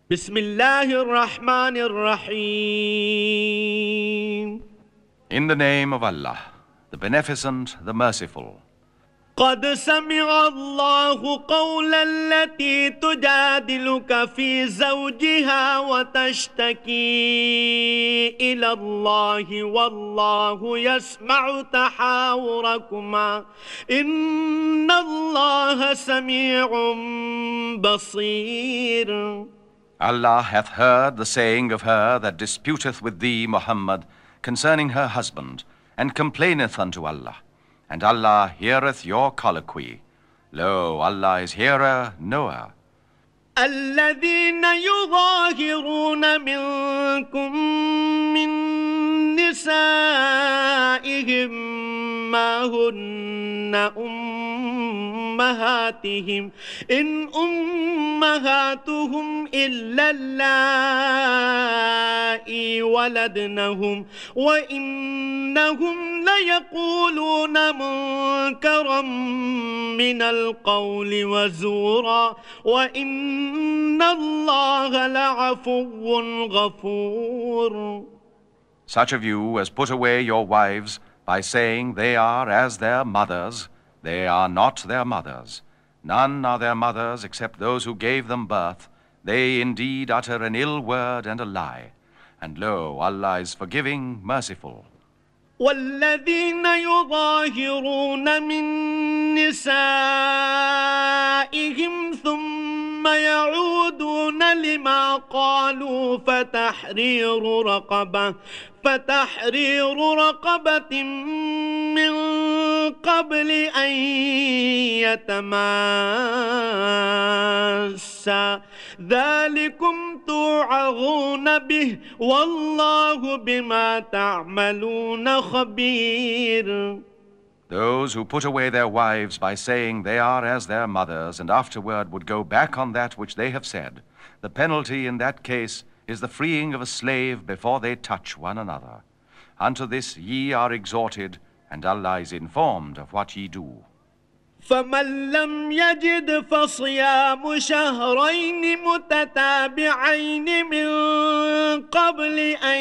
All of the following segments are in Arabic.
بسم الله الرحمن الرحيم. In the name of Allah, the Beneficent, the Merciful. قد سمع الله قول التي تجادلك في زوجها وتشتكي إلى الله والله يسمع تحاوركما إن الله سميع بصير. Allah hath heard the saying of her that disputeth with thee, Muhammad, concerning her husband, and complaineth unto Allah. And Allah heareth your colloquy. Lo, Allah is hearer, knower. الذين يظاهرون منكم من نسائهم ما هن أمهاتهم إن أمهاتهم إلا اللائي ولدنهم وإنهم ليقولون منكرا من القول وزورا وإن الله لعفو غفور. Such of you as put away your wives by saying they are as their mothers, they are not their mothers. None are their mothers except those who gave them birth. They indeed utter an ill word and a lie. And lo, Allah is forgiving, merciful. والذين يظاهرون من نسائهم ثم يعودون لما قالوا فتحرير رقبة من قبل أن يتماسا ذلكم توعظون به والله بما تعملون خبير. Those who put away their wives by saying they are as their mothers and afterward would go back on that which they have said, the penalty in that case is the freeing of a slave before they touch one another. Unto this ye are exhorted, and Allah is informed of what ye do. فمن لم يجد فصيام شهرين متتابعين من قبل أن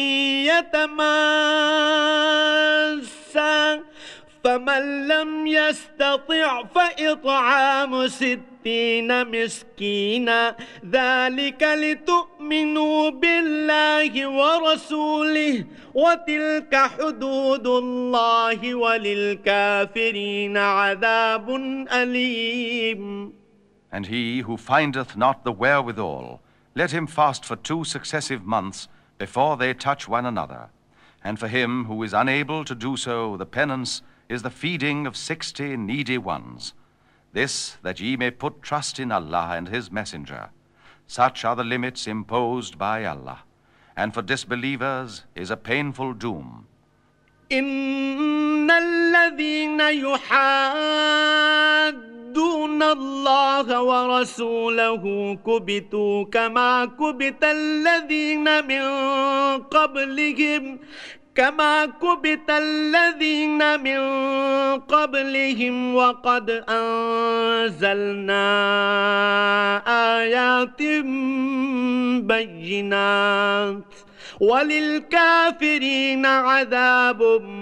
يتماسا فمن لم يستطع فإطعام 60 مسكينا ذلك لتؤمنوا بالله ورسوله وتلك حدود الله وللكافرين عذاب أليم. And he who findeth not the wherewithal, let him fast for 2 successive months before they touch one another. And for him who is unable to do so, the penance is the feeding of 60 needy ones. This that ye may put trust in Allah and His Messenger. Such are the limits imposed by Allah. And for disbelievers is a painful doom. إن الذين يحادون الله ورسوله كبتوا كما كبت الذين من قبلهم وقد أنزلنا آيات بينات وللكافرين عذاب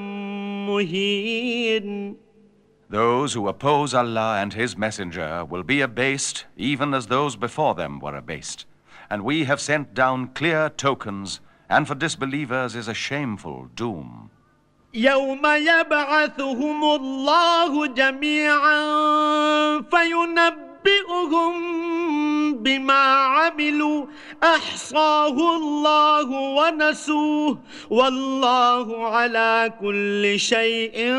مهين. Those who oppose Allah and His Messenger will be abased, even as those before them were abased. And we have sent down clear tokens, and for disbelievers is a shameful doom. يوم يبعثهم الله جميعا فينبئهم بما عملوا أحصاه الله ونسوه والله على كل شيء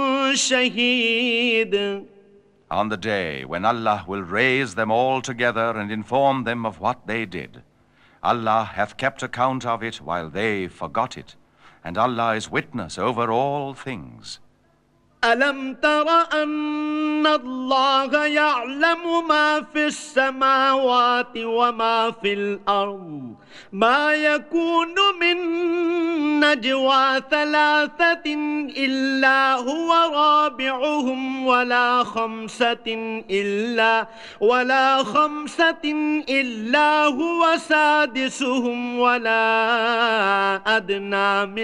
شهيد. On the day when Allah will raise them all together and inform them of what they did. Allah hath kept account of it while they forgot it, and Allah is witness over all things. ألم تر أن الله يعلم ما في السماوات وما في الأرض ما يكون من نجوى ثلاثة إلا هو رابعهم ولا خمسة إلا هو سادسهم ولا أدنى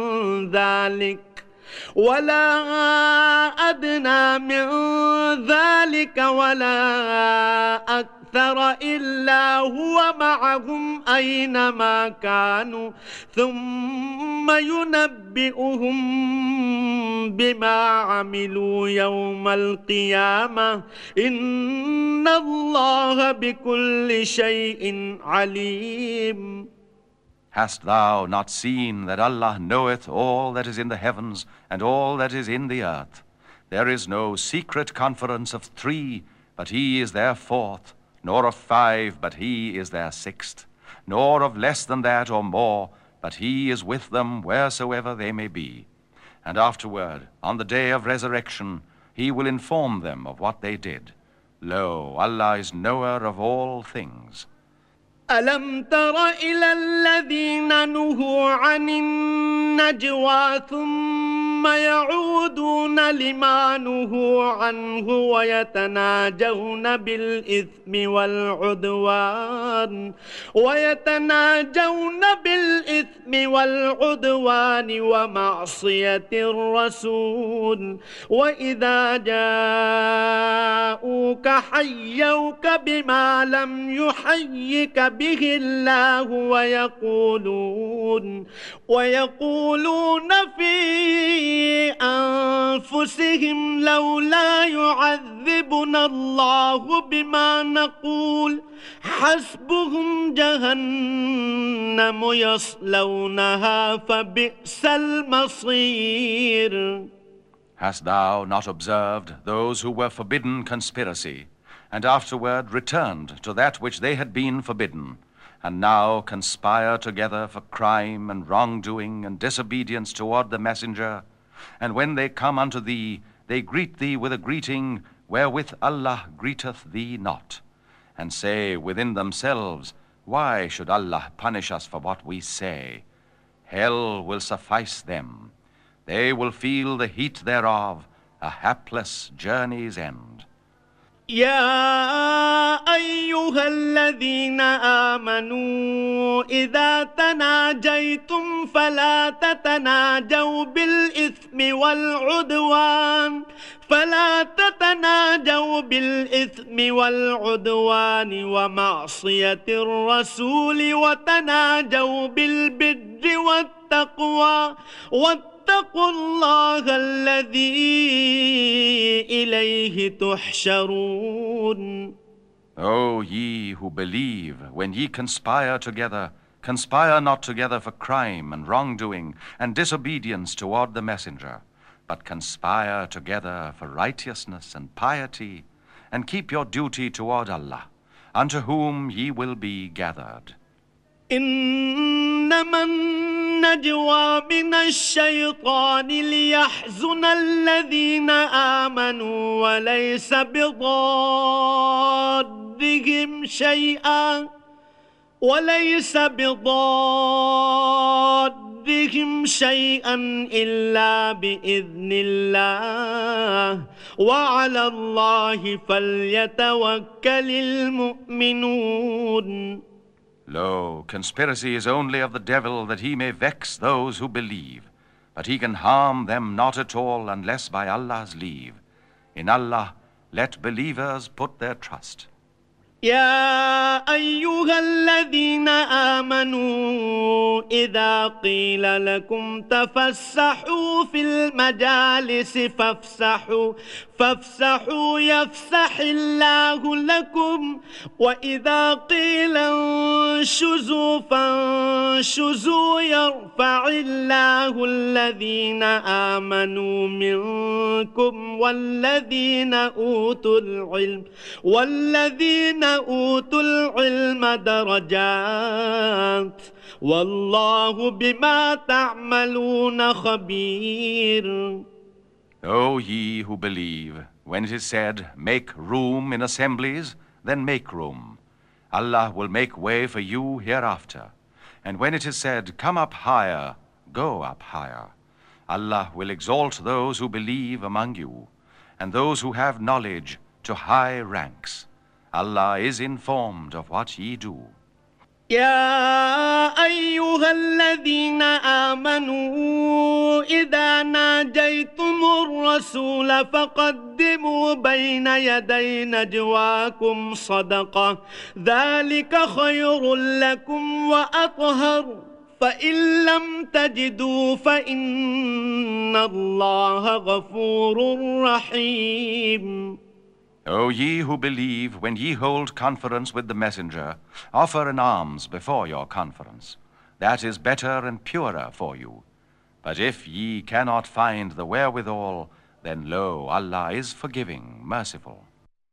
من ذلك ولا أكثر إلا هو معهم أينما كانوا ثم ينبئهم بما عملوا يوم القيامة إن الله بكل شيء عليم. Hast thou not seen that Allah knoweth all that is in the heavens and all that is in the earth? There is no secret conference of 3, but He is their 4th, nor of 5, but He is their 6th, nor of less than that or more, but He is with them wheresoever they may be. And afterward, on the day of resurrection, He will inform them of what they did. Lo, Allah is knower of all things. ألم تر إلى الذين نهوا عن النجوى ثم يعودون لما نهوا عنه ويتناجون بالإثم والعدوان ومعصية الرسول وإذا جاءوك حيوك بما لم يحيك به الله ويقولون في أنفسهم لولا يعذبنا الله بما نقول حسبهم جهنم يصلونها فبئس المصير. Hast thou not observed those who were forbidden conspiracy, and afterward returned to that which they had been forbidden, and now conspire together for crime and wrongdoing and disobedience toward the messenger? And when they come unto thee, they greet thee with a greeting wherewith Allah greeteth thee not, and say within themselves, why should Allah punish us for what we say? Hell will suffice them. They will feel the heat thereof, a hapless journey's end. يا أيها الذين آمنوا إذا تناجيتم فلا تتناجوا بالإثم والعدوان ومعصية الرسول وتناجوا بالبر والتقوى واتقوا الله الذي إليه تحشرون. O ye who believe, when ye conspire together, conspire not together for crime and wrongdoing and disobedience toward the messenger, but conspire together for righteousness and piety, and keep your duty toward Allah, unto whom ye will be gathered. إنما النجوى من الشيطان ليحزن الذين آمنوا وليس بضادهم شيئا إلا بإذن الله وعلى الله فليتوكل المؤمنون. Lo, conspiracy is only of the devil that he may vex those who believe, but he can harm them not at all unless by Allah's leave. In Allah, let believers put their trust. يا أيها الذين آمنوا إذا قيل لكم تفسحوا في المجالس فافسحوا يفسح الله لكم وإذا قيل انشزوا فانشزوا يرفع الله الذين آمنوا منكم والذين أوتوا العلم درجات والله بما تعملون خبير. O ye who believe, when it is said, make room in assemblies, then make room. Allah will make way for you hereafter. And when it is said, come up higher, go up higher. Allah will exalt those who believe among you, and those who have knowledge to high ranks. Allah is informed of what ye do. يا أيها الذين آمنوا إذا ناجيتم الرسول فقدموا بين يدي نجواكم صدقة ذلك خير لكم وأطهر فإن لم تجدوا فإن الله غفور رحيم. O ye who believe, when ye hold conference with the messenger, offer an alms before your conference. That is better and purer for you. But if ye cannot find the wherewithal, then lo, Allah is forgiving, merciful.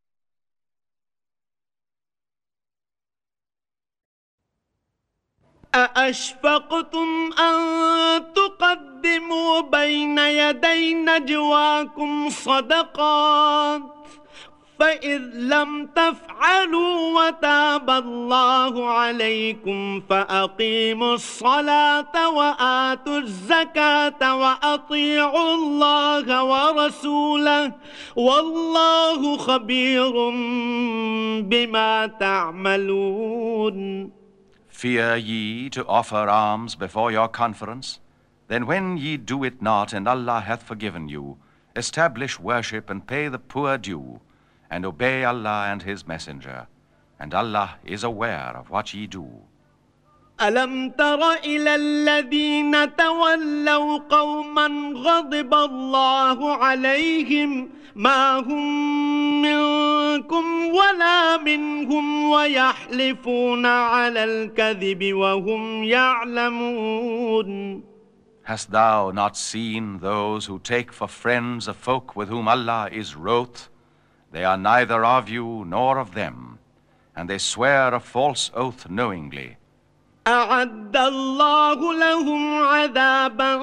أأشفقتم أن تقدموا بين يدي نجواكم صدقات فإذ لم تفعلوا وتاب الله عليكم فأقيموا الصلاة وآتوا الزكاة وأطيعوا الله ورسوله والله خبير بما تعملون. Fear ye to offer alms before your conference? Then when ye do it not, and Allah hath forgiven you, establish worship and pay the poor due, and obey Allah and His Messenger, and Allah is aware of what ye do. ألم تر إلى الذين تولوا قوما غضب الله عليهم ما هم منكم ولا منهم ويحلفون على الكذب وهم يعلمون. Hast thou not seen those who take for friends a folk with whom Allah is wroth? They are neither of you nor of them, and they swear a false oath knowingly. أعد الله لهم عذابا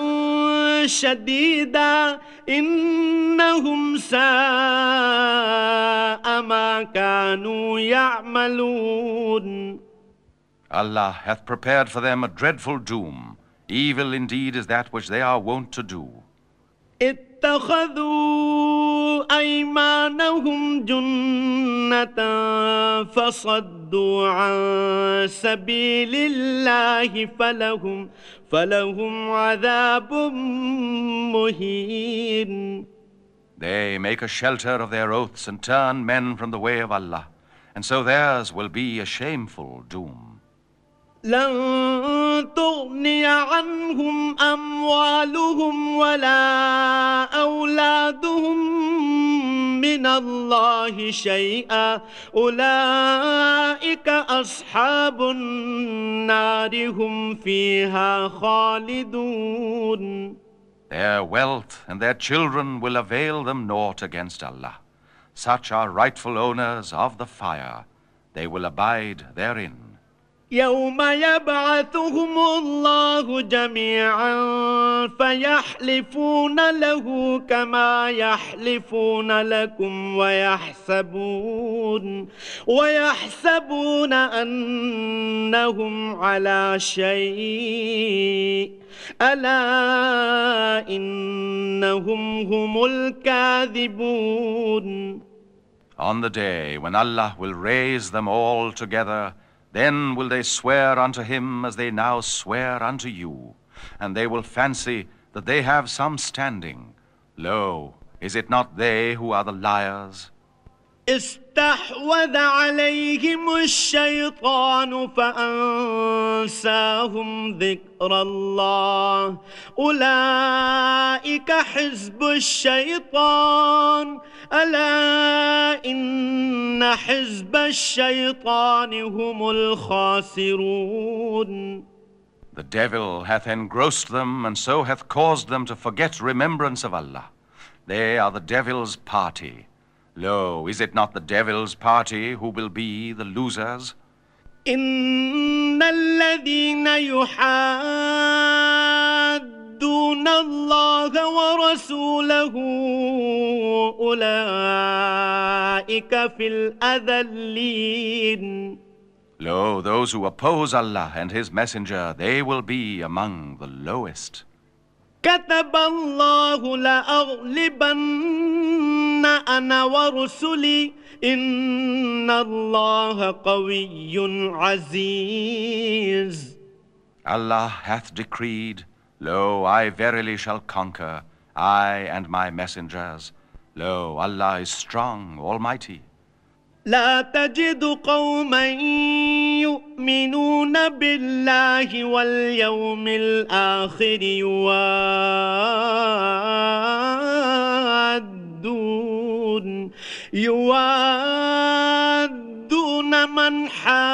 شديدا إنهم ساء ما كانوا يعملون. Allah hath prepared for them a dreadful doom. Evil indeed is that which they are wont to do. اتخذوا أيمانهم جنة فصدوا عن سبيل الله فلهم عذاب مهين. They make a shelter of their oaths and turn men from the way of Allah, and so theirs will be a shameful doom. لن تغني عنهم أموالهم ولا أولادهم من الله شيئا أولئك أصحاب النار هم فيها خالدون. Their wealth and their children will avail them naught against Allah. Such are rightful owners of the fire. They will abide therein. يوم يبعثهم الله جميعا فيحلفون له كما يحلفون لكم ويحسبون أنهم على شيء ألا إنهم هم الكاذبون. On the day when Allah will raise them all together, then will they swear unto him as they now swear unto you, and they will fancy that they have some standing. Lo, is it not they who are the liars? استحوذ عليهم الشيطان فأنساهم ذكر الله أولئك حزب الشيطان ألا إن حزب الشيطان هم الخاسرون. The devil hath engrossed them, and so hath caused them to forget remembrance of Allah. They are the devil's party. Lo, is it not the devil's party who will be the losers? إن الذين يحادون يُوَادُّونَ اللَّهَ وَرَسُولَهُ أُولَئِكَ فِي الْأَذَلِّينَ. Lo, those who oppose Allah and His Messenger, they will be among the lowest. كتب الله لأغلبن أنا ورسلي إن الله قوي عزيز. Allah hath decreed, Lo, I verily shall conquer, I and my messengers. Lo, Allah is strong, almighty. لا تجد قوما يؤمنون بالله واليوم الآخر يوادون من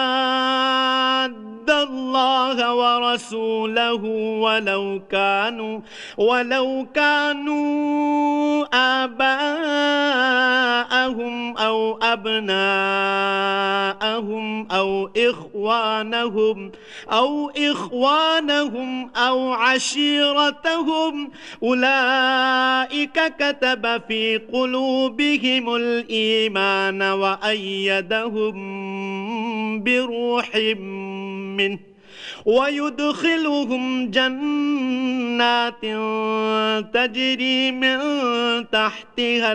حاد الله ورسوله ولو كانوا آباءهم أو أبناءهم أو إخوانهم أو عشيرتهم أولئك كتب في قلوبهم الإيمان وأيدهم بروح منه ويدخلهم جنات تجري من تحتها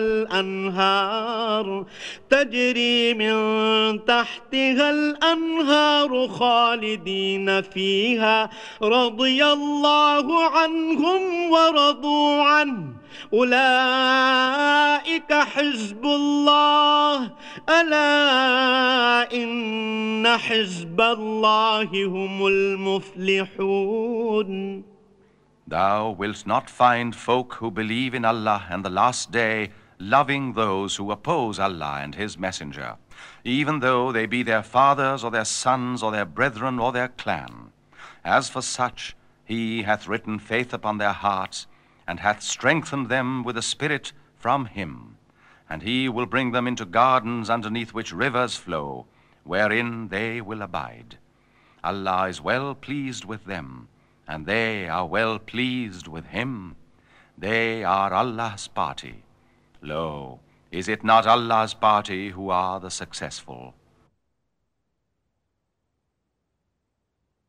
الأنهار خالدين فيها رضي الله عنهم ورضوا عنه أولئك حزب الله ألا إن حزب الله هم المفلحون. Thou wilt not find folk who believe in Allah and the last day loving those who oppose Allah and His Messenger, even though they be their fathers or their sons or their brethren or their clan. As for such, He hath written faith upon their hearts and hath strengthened them with a spirit from Him. And He will bring them into gardens underneath which rivers flow, wherein they will abide. Allah is well pleased with them, and they are well pleased with Him. They are Allah's party. Lo, is it not Allah's party who are the successful?